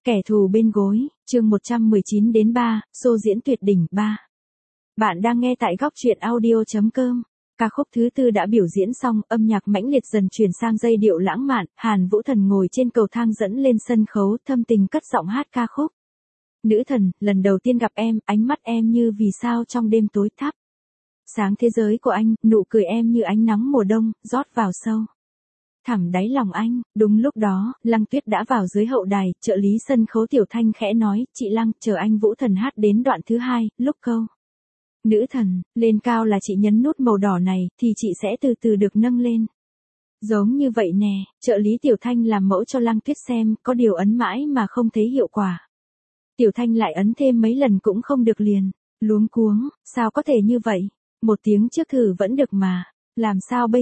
Kẻ thù bên gối, chương 119 đến 3, show diễn tuyệt đỉnh 3. Bạn đang nghe tại góc truyện audio.com. Ca khúc thứ tư đã biểu diễn xong, âm nhạc mãnh liệt dần chuyển sang giai điệu lãng mạn, Hàn Vũ Thần ngồi trên cầu thang dẫn lên sân khấu, thâm tình cất giọng hát ca khúc. Nữ thần, lần đầu tiên gặp em, ánh mắt em như vì sao trong đêm tối thắp. Sáng thế giới của anh, nụ cười em như ánh nắng mùa đông, rót vào sâu thẳm đáy lòng anh. Đúng lúc đó, Lăng Tuyết đã vào dưới hậu đài, trợ lý sân khấu Tiểu Thanh khẽ nói, chị Lăng, chờ anh Vũ Thần hát đến đoạn thứ 2, lúc câu. Nữ thần, lên cao là chị nhấn nút màu đỏ này, thì chị sẽ từ từ được nâng lên. Giống như vậy nè, trợ lý Tiểu Thanh làm mẫu cho Lăng Tuyết xem, có điều ấn mãi mà không thấy hiệu quả. Tiểu Thanh lại ấn thêm mấy lần cũng không được liền. Luống cuống, sao có thể như vậy? Một tiếng trước thử vẫn được mà. Làm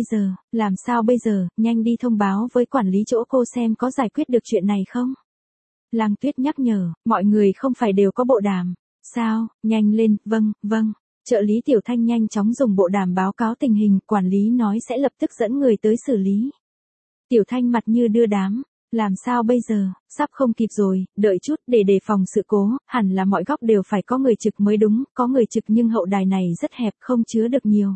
sao bây giờ, nhanh đi thông báo với quản lý chỗ cô xem có giải quyết được chuyện này không? Lăng Tuyết nhắc nhở, mọi người không phải đều có bộ đàm. Sao, nhanh lên, vâng. Trợ lý Tiểu Thanh nhanh chóng dùng bộ đàm báo cáo tình hình, quản lý nói sẽ lập tức dẫn người tới xử lý. Tiểu Thanh mặt như đưa đám. Làm sao bây giờ, sắp không kịp rồi, đợi chút để đề phòng sự cố, hẳn là mọi góc đều phải có người trực mới đúng, có người trực nhưng hậu đài này rất hẹp không chứa được nhiều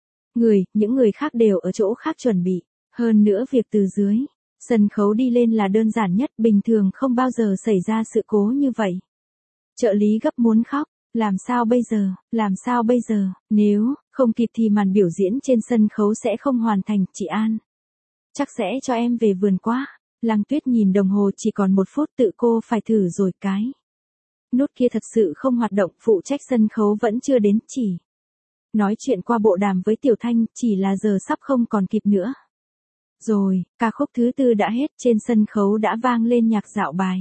những người khác đều ở chỗ khác chuẩn bị. Hơn nữa việc từ dưới sân khấu đi lên là đơn giản nhất, bình thường không bao giờ xảy ra sự cố như vậy. Trợ lý gấp muốn khóc, làm sao bây giờ, nếu không kịp thì màn biểu diễn trên sân khấu sẽ không hoàn thành, chị An. Chắc sẽ cho em về vườn quá. Lăng Tuyết nhìn đồng hồ chỉ còn 1 phút, tự cô phải thử rồi cái. Nút kia thật sự không hoạt động, phụ trách sân khấu vẫn chưa đến, chỉ nói chuyện qua bộ đàm với Tiểu Thanh, chỉ là giờ sắp không còn kịp nữa. Rồi, ca khúc thứ tư đã hết, trên sân khấu đã vang lên nhạc dạo bài.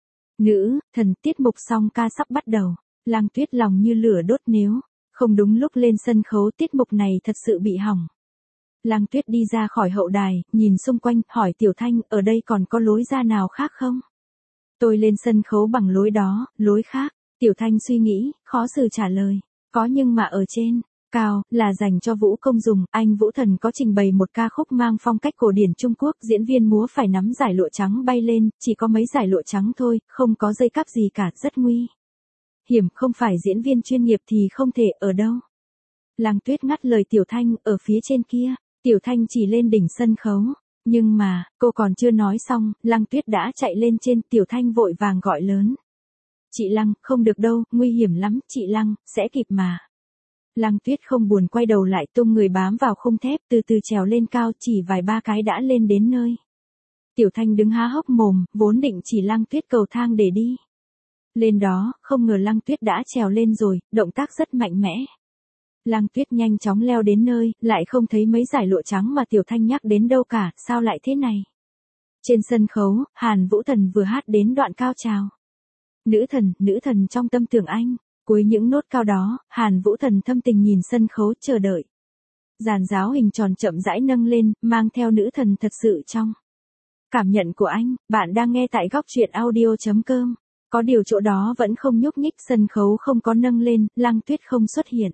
Nữ thần, tiết mục song ca sắp bắt đầu. Lăng Tuyết lòng như lửa đốt, nếu không đúng lúc lên sân khấu tiết mục này thật sự bị hỏng. Lăng Tuyết đi ra khỏi hậu đài, nhìn xung quanh, hỏi Tiểu Thanh, ở đây còn có lối ra nào khác không? Tôi lên sân khấu bằng lối đó, lối khác. Tiểu Thanh suy nghĩ, khó xử trả lời. Có nhưng mà ở trên cao, là dành cho vũ công dùng, anh Vũ Thần có trình bày một ca khúc mang phong cách cổ điển Trung Quốc, diễn viên múa phải nắm dải lụa trắng bay lên, chỉ có mấy dải lụa trắng thôi, không có dây cáp gì cả, rất nguy hiểm, không phải diễn viên chuyên nghiệp thì không thể, ở đâu? Lăng Tuyết ngắt lời Tiểu Thanh, ở phía trên kia. Tiểu Thanh chỉ lên đỉnh sân khấu, nhưng mà, cô còn chưa nói xong, Lăng Tuyết đã chạy lên trên, Tiểu Thanh vội vàng gọi lớn. Chị Lăng, không được đâu, nguy hiểm lắm, chị Lăng, sẽ kịp mà. Lăng Tuyết không buồn quay đầu lại, tung người bám vào khung thép, từ từ trèo lên cao, chỉ vài ba cái đã lên đến nơi. Tiểu Thanh đứng há hốc mồm, vốn định chỉ Lăng Tuyết cầu thang để đi lên đó, không ngờ Lăng Tuyết đã trèo lên rồi, động tác rất mạnh mẽ. Lăng Tuyết nhanh chóng leo đến nơi, lại không thấy mấy dải lụa trắng mà Tiểu Thanh nhắc đến đâu cả, sao lại thế này? Trên sân khấu, Hàn Vũ Thần vừa hát đến đoạn cao trào. Nữ thần trong tâm tưởng anh. Cuối những nốt cao đó, Hàn Vũ Thần thâm tình nhìn sân khấu chờ đợi. Giàn giáo hình tròn chậm rãi nâng lên, mang theo nữ thần thật sự trong cảm nhận của anh. Bạn đang nghe tại góc truyện audio.com. Có điều chỗ đó vẫn không nhúc nhích, sân khấu không có nâng lên, Lăng Tuyết không xuất hiện.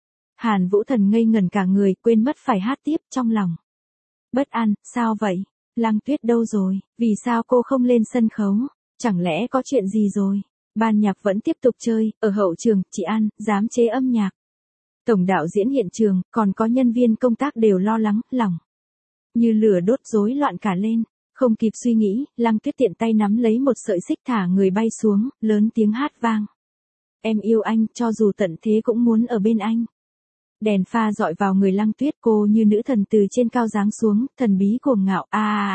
Hàn Vũ Thần ngây ngẩn cả người, quên mất phải hát tiếp, trong lòng bất an, sao vậy? Lăng Tuyết đâu rồi? Vì sao cô không lên sân khấu? Chẳng lẽ có chuyện gì rồi? Ban nhạc vẫn tiếp tục chơi, ở hậu trường, chị An, giám chế âm nhạc, tổng đạo diễn hiện trường, còn có nhân viên công tác đều lo lắng, lòng như lửa đốt, rối loạn cả lên. Không kịp suy nghĩ, Lăng Tuyết tiện tay nắm lấy một sợi xích thả người bay xuống, lớn tiếng hát vang. Em yêu anh, cho dù tận thế cũng muốn ở bên anh. Đèn pha dọi vào người Lăng Tuyết, cô như nữ thần từ trên cao giáng xuống, thần bí cuồng ngạo,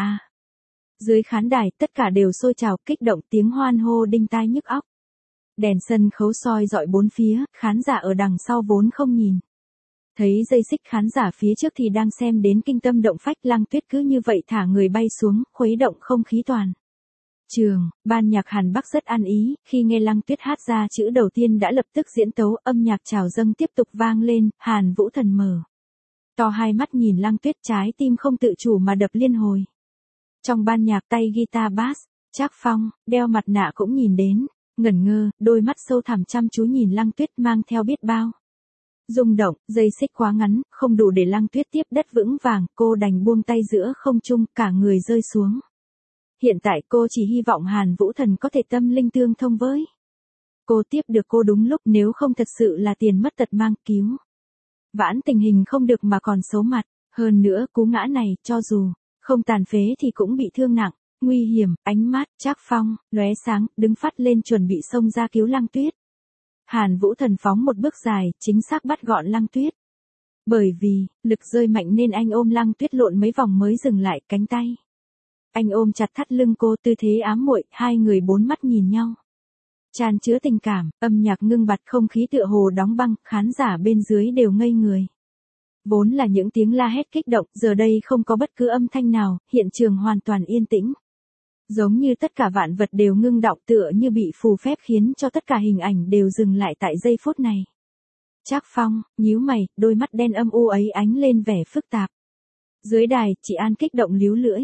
Dưới khán đài, tất cả đều sôi trào, kích động, tiếng hoan hô đinh tai nhức óc. Đèn sân khấu soi dọi bốn phía, khán giả ở đằng sau vốn không nhìn thấy dây xích, khán giả phía trước thì đang xem đến kinh tâm động phách. Lăng Tuyết cứ như vậy thả người bay xuống, khuấy động không khí toàn trường. Ban nhạc Hàn Bắc rất an ý, khi nghe Lăng Tuyết hát ra chữ đầu tiên đã lập tức diễn tấu, âm nhạc trào dâng tiếp tục vang lên. Hàn Vũ Thần mở to hai mắt nhìn Lăng Tuyết, trái tim không tự chủ mà đập liên hồi. Trong ban nhạc, tay guitar bass, Trác Phong, đeo mặt nạ cũng nhìn đến, ngẩn ngơ, đôi mắt sâu thẳm chăm chú nhìn Lăng Tuyết, mang theo biết bao rung động. Dây xích quá ngắn, không đủ để Lăng Tuyết tiếp đất vững vàng, cô đành buông tay giữa không trung, cả người rơi xuống. hiện tại cô chỉ hy vọng Hàn Vũ Thần có thể tâm linh tương thông với cô, tiếp được cô đúng lúc, nếu không thật sự là tiền mất tật mang, cứu vãn tình hình không được mà còn xấu mặt. Hơn nữa cú ngã này, cho dù không tàn phế thì cũng bị thương nặng. Nguy hiểm, ánh mắt Trác Phong lóe sáng, đứng phắt lên chuẩn bị xông ra cứu Lăng Tuyết. Hàn Vũ Thần phóng một bước dài, chính xác bắt gọn Lăng Tuyết. Bởi vì lực rơi mạnh nên anh ôm Lăng Tuyết lộn mấy vòng mới dừng lại, cánh tay anh ôm chặt thắt lưng cô, tư thế ám muội, hai người bốn mắt nhìn nhau, tràn chứa tình cảm. Âm nhạc ngưng bặt, không khí tựa hồ đóng băng, khán giả bên dưới đều ngây người. Vốn là những tiếng la hét kích động, giờ đây không có bất cứ âm thanh nào, hiện trường hoàn toàn yên tĩnh. Giống như tất cả vạn vật đều ngưng đọng, tựa như bị phù phép khiến cho tất cả hình ảnh đều dừng lại tại giây phút này. Trác Phong nhíu mày, đôi mắt đen âm u ấy ánh lên vẻ phức tạp. Dưới đài, chị An kích động líu lưỡi.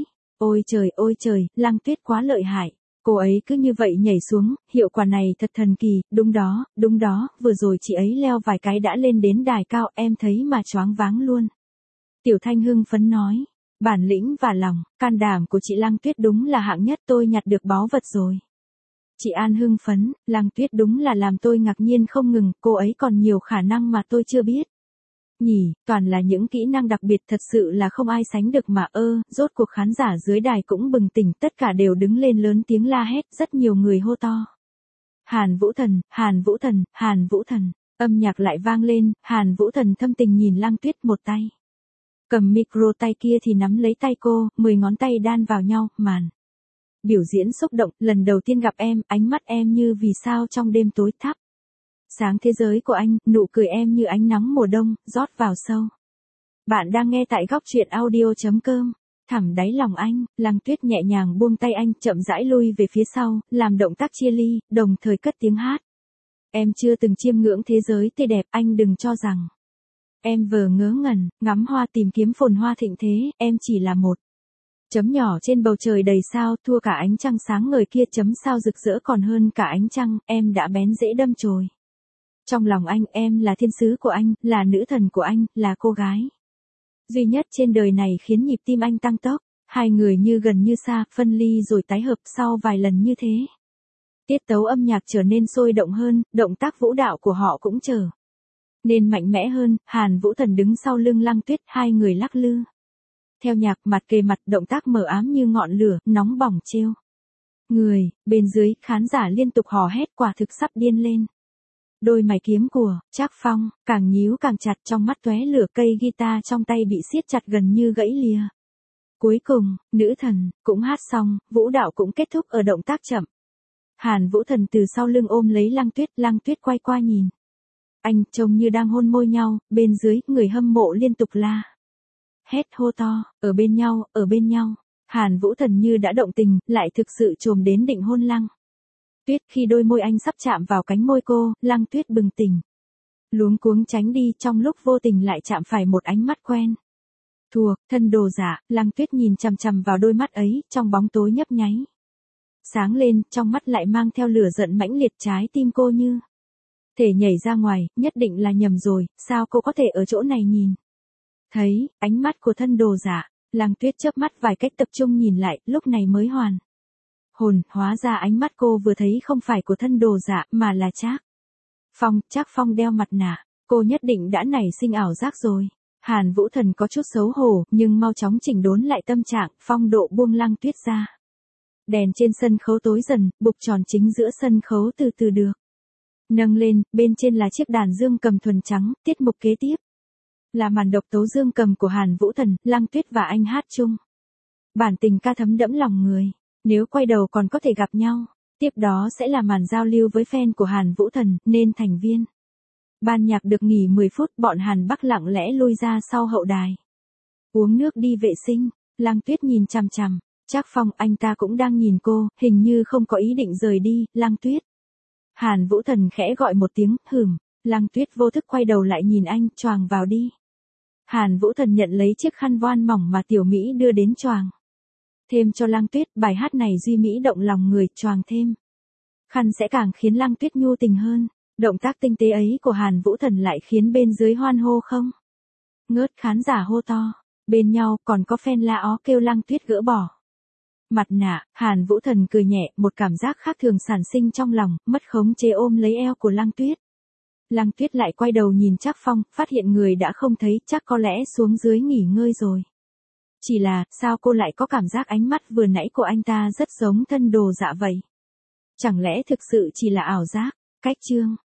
Ôi trời, Lăng Tuyết quá lợi hại. Cô ấy cứ như vậy nhảy xuống, hiệu quả này thật thần kỳ. Đúng đó, vừa rồi chị ấy leo vài cái đã lên đến đài cao, em thấy mà choáng váng luôn. Tiểu Thanh hưng phấn nói. Bản lĩnh và lòng, can đảm của chị Lăng Tuyết đúng là hạng nhất, tôi nhặt được báu vật rồi. Chị An hưng phấn, Lăng Tuyết đúng là làm tôi ngạc nhiên không ngừng, cô ấy còn nhiều khả năng mà tôi chưa biết. Nhỉ, toàn là những kỹ năng đặc biệt, thật sự là không ai sánh được mà. Rốt cuộc khán giả dưới đài cũng bừng tỉnh, tất cả đều đứng lên lớn tiếng la hét, rất nhiều người hô to. Hàn Vũ Thần, Hàn Vũ Thần, Hàn Vũ Thần, âm nhạc lại vang lên, Hàn Vũ Thần thâm tình nhìn Lăng Tuyết, một tay cầm micro, tay kia thì nắm lấy tay cô, 10 ngón tay đan vào nhau, màn biểu diễn xúc động, lần đầu tiên gặp em, ánh mắt em như vì sao trong đêm tối thắp sáng thế giới của anh, nụ cười em như ánh nắng mùa đông, rót vào sâu. Bạn đang nghe tại góc truyện audio.com. Thẳm đáy lòng anh, Lăng Tuyết nhẹ nhàng buông tay anh, chậm rãi lui về phía sau, làm động tác chia ly, đồng thời cất tiếng hát. Em chưa từng chiêm ngưỡng thế giới tươi đẹp, anh đừng cho rằng em vờ ngớ ngẩn, ngắm hoa tìm kiếm phồn hoa thịnh thế, em chỉ là một chấm nhỏ trên bầu trời đầy sao, thua cả ánh trăng sáng ngời kia, chấm sao rực rỡ còn hơn cả ánh trăng, em đã bén rễ đâm chồi. Trong lòng anh, em là thiên sứ của anh, là nữ thần của anh, là cô gái duy nhất trên đời này, khiến nhịp tim anh tăng tốc. Hai người như gần như xa, phân ly rồi tái hợp sau vài lần như thế. Tiết tấu âm nhạc trở nên sôi động hơn, động tác vũ đạo của họ cũng trở nên mạnh mẽ hơn. Hàn Vũ Thần đứng sau lưng Lăng Tuyết, hai người lắc lư theo nhạc, mặt kề mặt, động tác mờ ám như ngọn lửa, nóng bỏng trêu người. Bên dưới, khán giả liên tục hò hét, quả thực sắp điên lên. Đôi mày kiếm của Trác Phong càng nhíu càng chặt, trong mắt tóe lửa, cây guitar trong tay bị siết chặt gần như gãy lìa. Cuối cùng, nữ thần cũng hát xong, vũ đạo cũng kết thúc ở động tác chậm. Hàn Vũ Thần từ sau lưng ôm lấy Lăng Tuyết quay qua nhìn anh, trông như đang hôn môi nhau. Bên dưới, người hâm mộ liên tục la hét hô to, ở bên nhau, ở bên nhau. Hàn Vũ Thần như đã động tình, lại thực sự chồm đến định hôn Lăng Tuyết. Khi đôi môi anh sắp chạm vào cánh môi cô, Lăng Tuyết bừng tỉnh, luống cuống tránh đi, trong lúc vô tình lại chạm phải một ánh mắt quen thuộc. Thân đồ giả. Lăng Tuyết nhìn chằm chằm vào đôi mắt ấy, trong bóng tối nhấp nháy sáng lên, trong mắt lại mang theo lửa giận mãnh liệt, trái tim cô như thể nhảy ra ngoài. Nhất định là nhầm rồi, sao cô có thể ở chỗ này nhìn thấy ánh mắt của thân đồ giả. Lăng Tuyết chớp mắt vài cách, tập trung nhìn lại, lúc này mới hoàn hồn, hóa ra ánh mắt cô vừa thấy không phải của thân đồ giả, mà là Trác Phong đeo mặt nạ. Cô nhất định đã nảy sinh ảo giác rồi. Hàn Vũ Thần có chút xấu hổ, nhưng mau chóng chỉnh đốn lại tâm trạng, phong độ buông Lăng Tuyết ra. Đèn trên sân khấu tối dần, bục tròn chính giữa sân khấu từ từ được nâng lên, bên trên là chiếc đàn dương cầm thuần trắng. Tiết mục kế tiếp là màn độc tấu dương cầm của Hàn Vũ Thần, Lăng Tuyết và anh hát chung bản tình ca thấm đẫm lòng người. Nếu quay đầu còn có thể gặp nhau. Tiếp đó sẽ là màn giao lưu với fan của Hàn Vũ Thần, nên thành viên ban nhạc được nghỉ 10 phút, bọn Hàn Bắc lặng lẽ lui ra sau hậu đài uống nước, đi vệ sinh. Lăng Tuyết nhìn chằm chằm Trác Phong, anh ta cũng đang nhìn cô, hình như không có ý định rời đi. Lăng Tuyết. Hàn Vũ Thần khẽ gọi một tiếng, hửm. Lăng Tuyết vô thức quay đầu lại nhìn anh, choàng vào đi. Hàn Vũ Thần nhận lấy chiếc khăn voan mỏng mà Tiểu Mỹ đưa đến, choàng thêm cho Lăng Tuyết. Bài hát này duy mỹ động lòng người, choàng thêm khăn sẽ càng khiến Lăng Tuyết nhu tình hơn. Động tác tinh tế ấy của Hàn Vũ Thần lại khiến bên dưới hoan hô không ngớt, khán giả hô to bên nhau, còn có fan la ó kêu Lăng Tuyết gỡ bỏ Mặt nạ, Hàn Vũ Thần cười nhẹ, một cảm giác khác thường sản sinh trong lòng, mất khống chế ôm lấy eo của Lăng Tuyết. Lăng Tuyết lại quay đầu nhìn Trác Phong, phát hiện người đã không thấy, chắc có lẽ xuống dưới nghỉ ngơi rồi. Chỉ là, sao cô lại có cảm giác ánh mắt vừa nãy của anh ta rất giống thân đồ dạ vậy? Chẳng lẽ thực sự chỉ là ảo giác? Cách chương